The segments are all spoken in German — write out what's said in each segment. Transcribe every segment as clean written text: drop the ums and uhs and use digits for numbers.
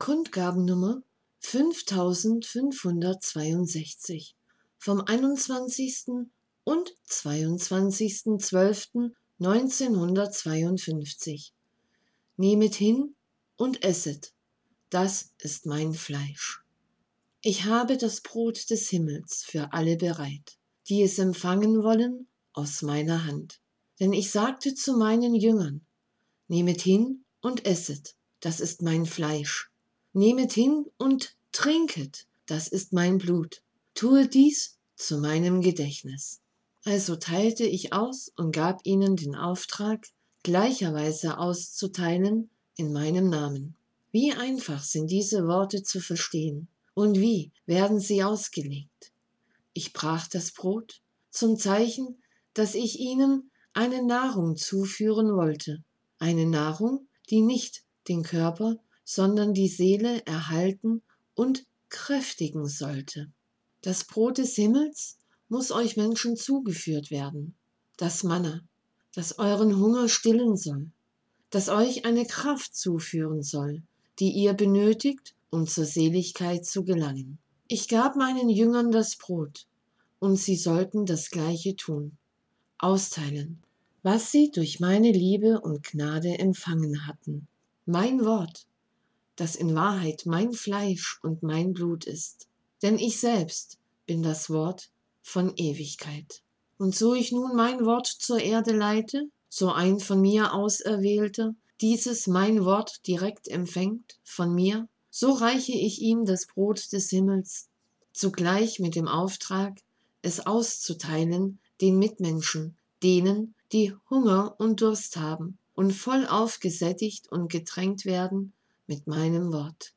Kundgabennummer 5562 vom 21. und 22.12.1952. Nehmet hin und esset, das ist mein Fleisch. Ich habe das Brot des Himmels für alle bereit, die es empfangen wollen aus meiner Hand. Denn ich sagte zu meinen Jüngern, nehmet hin und esset, das ist mein Fleisch. Nehmet hin und trinket, das ist mein Blut. Tue dies zu meinem Gedächtnis. Also teilte ich aus und gab ihnen den Auftrag, gleicherweise auszuteilen in meinem Namen. Wie einfach sind diese Worte zu verstehen und wie werden sie ausgelegt? Ich brach das Brot zum Zeichen, dass ich ihnen eine Nahrung zuführen wollte, eine Nahrung, die nicht den Körper, sondern die Seele erhalten und kräftigen sollte. Das Brot des Himmels muss euch Menschen zugeführt werden, das Manna, das euren Hunger stillen soll, das euch eine Kraft zuführen soll, die ihr benötigt, um zur Seligkeit zu gelangen. Ich gab meinen Jüngern das Brot, und sie sollten das Gleiche tun, austeilen, was sie durch meine Liebe und Gnade empfangen hatten. Mein Wort, das in Wahrheit mein Fleisch und mein Blut ist. Denn ich selbst bin das Wort von Ewigkeit. Und so ich nun mein Wort zur Erde leite, so ein von mir Auserwählter dieses mein Wort direkt empfängt von mir, so reiche ich ihm das Brot des Himmels, zugleich mit dem Auftrag, es auszuteilen den Mitmenschen, denen, die Hunger und Durst haben und vollauf gesättigt und getränkt werden mit meinem Wort.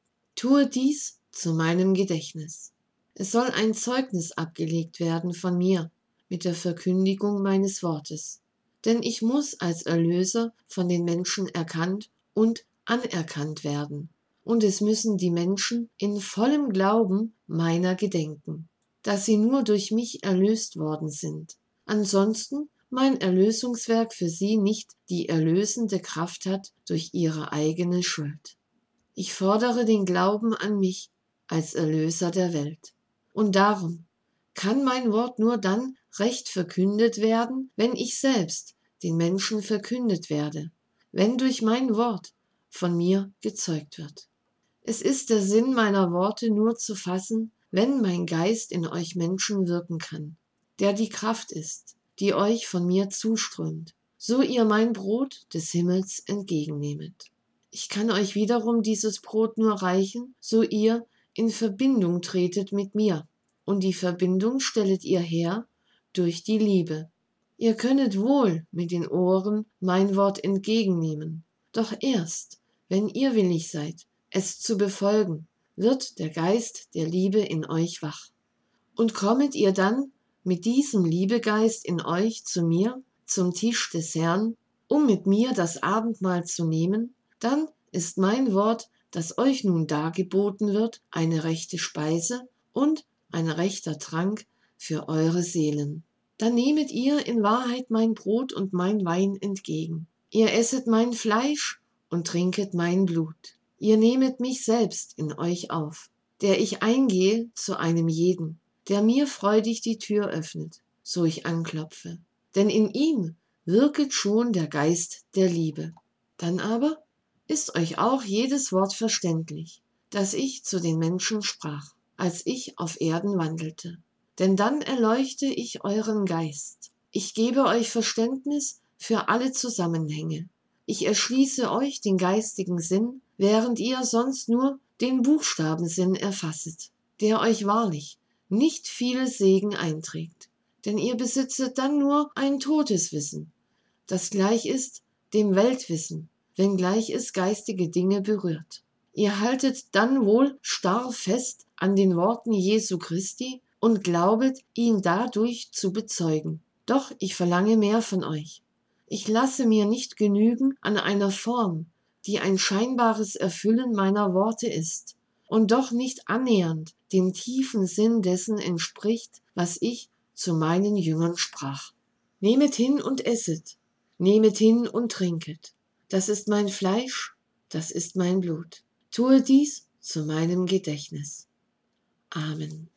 Tue dies zu meinem Gedächtnis. Es soll ein Zeugnis abgelegt werden von mir mit der Verkündigung meines Wortes. Denn ich muss als Erlöser von den Menschen erkannt und anerkannt werden. Und es müssen die Menschen in vollem Glauben meiner gedenken, dass sie nur durch mich erlöst worden sind. Ansonsten mein Erlösungswerk für sie nicht die erlösende Kraft hat durch ihre eigene Schuld. Ich fordere den Glauben an mich als Erlöser der Welt. Und darum kann mein Wort nur dann recht verkündet werden, wenn ich selbst den Menschen verkündet werde, wenn durch mein Wort von mir gezeugt wird. Es ist der Sinn meiner Worte nur zu fassen, wenn mein Geist in euch Menschen wirken kann, der die Kraft ist, die euch von mir zuströmt, so ihr mein Brot des Himmels entgegennehmet. Ich kann euch wiederum dieses Brot nur reichen, so ihr in Verbindung tretet mit mir, und die Verbindung stellet ihr her durch die Liebe. Ihr könnet wohl mit den Ohren mein Wort entgegennehmen, doch erst, wenn ihr willig seid, es zu befolgen, wird der Geist der Liebe in euch wach. Und kommet ihr dann mit diesem Liebegeist in euch zu mir, zum Tisch des Herrn, um mit mir das Abendmahl zu nehmen, dann ist mein Wort, das euch nun dargeboten wird, eine rechte Speise und ein rechter Trank für eure Seelen. Dann nehmet ihr in Wahrheit mein Brot und mein Wein entgegen. Ihr esset mein Fleisch und trinket mein Blut. Ihr nehmet mich selbst in euch auf, der ich eingehe zu einem jeden, der mir freudig die Tür öffnet, so ich anklopfe. Denn in ihm wirket schon der Geist der Liebe. Dann aber ist euch auch jedes Wort verständlich, das ich zu den Menschen sprach, als ich auf Erden wandelte. Denn dann erleuchte ich euren Geist. Ich gebe euch Verständnis für alle Zusammenhänge. Ich erschließe euch den geistigen Sinn, während ihr sonst nur den Buchstabensinn erfasset, der euch wahrlich nicht viel Segen einträgt. Denn ihr besitzet dann nur ein totes Wissen, das gleich ist dem Weltwissen, wenngleich es geistige Dinge berührt. Ihr haltet dann wohl starr fest an den Worten Jesu Christi und glaubet, ihn dadurch zu bezeugen. Doch ich verlange mehr von euch. Ich lasse mir nicht genügen an einer Form, die ein scheinbares Erfüllen meiner Worte ist und doch nicht annähernd dem tiefen Sinn dessen entspricht, was ich zu meinen Jüngern sprach. Nehmet hin und esset, nehmet hin und trinket. Das ist mein Fleisch, das ist mein Blut. Tue dies zu meinem Gedächtnis. Amen.